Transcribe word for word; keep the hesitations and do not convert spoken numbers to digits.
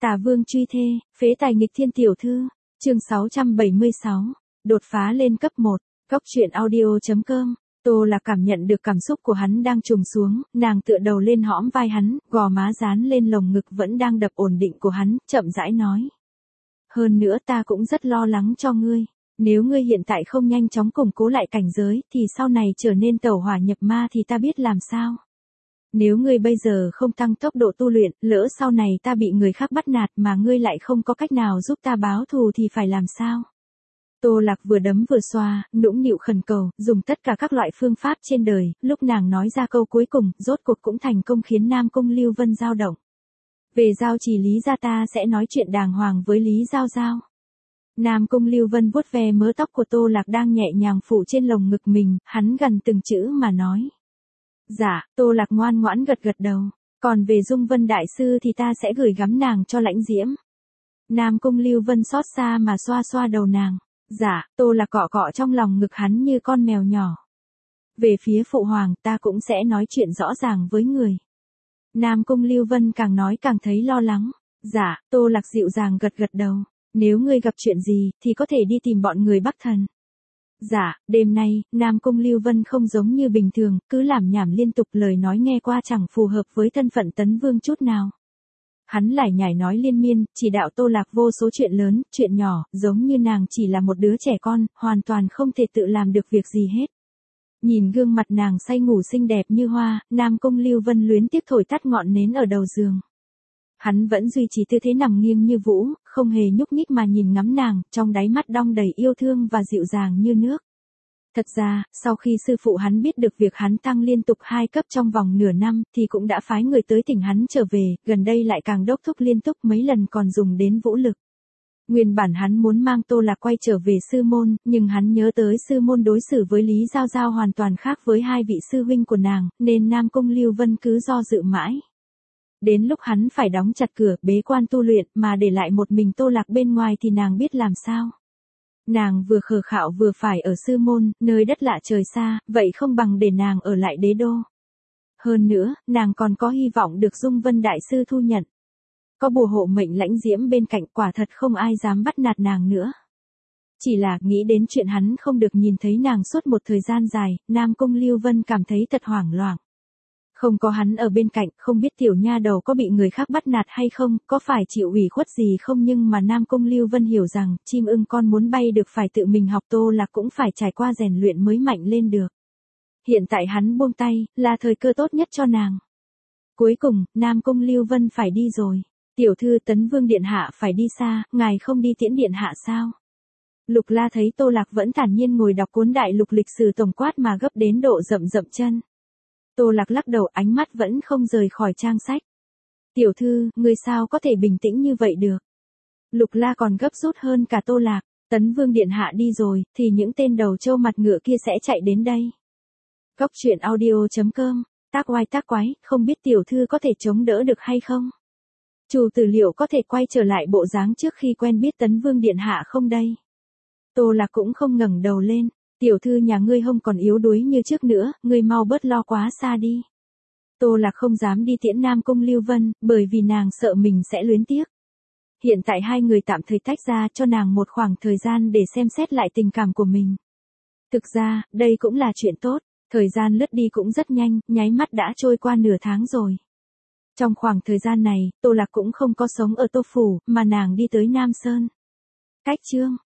Tà vương truy thê, phế tài nghịch thiên tiểu thư, chương sáu trăm bảy mươi sáu, đột phá lên cấp một, Cốc truyện audio.com. Tô Lạc cảm nhận được cảm xúc của hắn đang trùng xuống, nàng tựa đầu lên hõm vai hắn, gò má dán lên lồng ngực vẫn đang đập ổn định của hắn, chậm rãi nói. Hơn nữa ta cũng rất lo lắng cho ngươi, nếu ngươi hiện tại không nhanh chóng củng cố lại cảnh giới, thì sau này trở nên tẩu hỏa nhập ma thì ta biết làm sao. Nếu ngươi bây giờ không tăng tốc độ tu luyện, lỡ sau này ta bị người khác bắt nạt mà ngươi lại không có cách nào giúp ta báo thù thì phải làm sao? Tô Lạc vừa đấm vừa xoa, nũng nịu khẩn cầu, dùng tất cả các loại phương pháp trên đời, lúc nàng nói ra câu cuối cùng, rốt cuộc cũng thành công khiến Nam Cung Lưu Vân dao động. Về giao trì Lý gia ta sẽ nói chuyện đàng hoàng với Lý Giao Giao. Nam Cung Lưu Vân vuốt ve mớ tóc của Tô Lạc đang nhẹ nhàng phủ trên lồng ngực mình, hắn gần từng chữ mà nói. Dạ, Tô Lạc ngoan ngoãn gật gật đầu, còn về Dung Vân Đại Sư thì ta sẽ gửi gắm nàng cho Lãnh Diễm. Nam Cung Lưu Vân xót xa mà xoa xoa đầu nàng. Dạ, Tô Lạc cọ cọ trong lòng ngực hắn như con mèo nhỏ. Về phía Phụ Hoàng ta cũng sẽ nói chuyện rõ ràng với người. Nam Cung Lưu Vân càng nói càng thấy lo lắng. Dạ, Tô Lạc dịu dàng gật gật đầu. Nếu ngươi gặp chuyện gì, thì có thể đi tìm bọn người Bắc Thần. Dạ, đêm nay, Nam Cung Lưu Vân không giống như bình thường, cứ làm nhảm liên tục lời nói nghe qua chẳng phù hợp với thân phận Tấn Vương chút nào. Hắn lải nhải nói liên miên, chỉ đạo Tô Lạc vô số chuyện lớn, chuyện nhỏ, giống như nàng chỉ là một đứa trẻ con, hoàn toàn không thể tự làm được việc gì hết. Nhìn gương mặt nàng say ngủ xinh đẹp như hoa, Nam Cung Lưu Vân luyến tiếc thổi tắt ngọn nến ở đầu giường. Hắn vẫn duy trì tư thế nằm nghiêng như vũ, không hề nhúc nhích mà nhìn ngắm nàng, trong đáy mắt đong đầy yêu thương và dịu dàng như nước. Thật ra, sau khi sư phụ hắn biết được việc hắn tăng liên tục hai cấp trong vòng nửa năm, thì cũng đã phái người tới tỉnh hắn trở về, gần đây lại càng đốc thúc liên tục mấy lần còn dùng đến vũ lực. Nguyên bản hắn muốn mang Tô Lạc quay trở về sư môn, nhưng hắn nhớ tới sư môn đối xử với Lý Giao Giao hoàn toàn khác với hai vị sư huynh của nàng, nên Nam Cung Lưu Vân cứ do dự mãi. Đến lúc hắn phải đóng chặt cửa, bế quan tu luyện, mà để lại một mình Tô Lạc bên ngoài thì nàng biết làm sao. Nàng vừa khờ khạo vừa phải ở sư môn, nơi đất lạ trời xa, vậy không bằng để nàng ở lại đế đô. Hơn nữa, nàng còn có hy vọng được Dung Vân Đại Sư thu nhận. Có bùa hộ mệnh Lãnh Diễm bên cạnh, quả thật không ai dám bắt nạt nàng nữa. Chỉ là, nghĩ đến chuyện hắn không được nhìn thấy nàng suốt một thời gian dài, Nam Cung Lưu Vân cảm thấy thật hoảng loạn. Không có hắn ở bên cạnh, không biết tiểu nha đầu có bị người khác bắt nạt hay không, có phải chịu ủy khuất gì không, nhưng mà Nam Cung Lưu Vân hiểu rằng, chim ưng con muốn bay được phải tự mình học, Tô Lạc cũng phải trải qua rèn luyện mới mạnh lên được. Hiện tại hắn buông tay, là thời cơ tốt nhất cho nàng. Cuối cùng, Nam Cung Lưu Vân phải đi rồi. Tiểu thư Tấn Vương Điện Hạ phải đi xa, ngài không đi tiễn Điện Hạ sao? Lục La thấy Tô Lạc vẫn thản nhiên ngồi đọc cuốn đại lục lịch sử tổng quát mà gấp đến độ rậm rậm chân. Tô Lạc lắc đầu, ánh mắt vẫn không rời khỏi trang sách. Tiểu thư, ngươi sao có thể bình tĩnh như vậy được? Lục La còn gấp rút hơn cả Tô Lạc. Tấn Vương Điện Hạ đi rồi, thì những tên đầu trâu mặt ngựa kia sẽ chạy đến đây. Cốc truyện audio.com. Tác oai tác quái, không biết tiểu thư có thể chống đỡ được hay không? Chủ tử liệu có thể quay trở lại bộ dáng trước khi quen biết Tấn Vương Điện Hạ không đây? Tô Lạc cũng không ngẩng đầu lên. Tiểu thư nhà ngươi không còn yếu đuối như trước nữa, ngươi mau bớt lo quá xa đi. Tô Lạc không dám đi tiễn Nam Cung Lưu Vân, bởi vì nàng sợ mình sẽ luyến tiếc. Hiện tại hai người tạm thời tách ra, cho nàng một khoảng thời gian để xem xét lại tình cảm của mình. Thực ra, đây cũng là chuyện tốt, thời gian lướt đi cũng rất nhanh, nháy mắt đã trôi qua nửa tháng rồi. Trong khoảng thời gian này, Tô Lạc cũng không có sống ở Tô Phủ, mà nàng đi tới Nam Sơn. Cách chương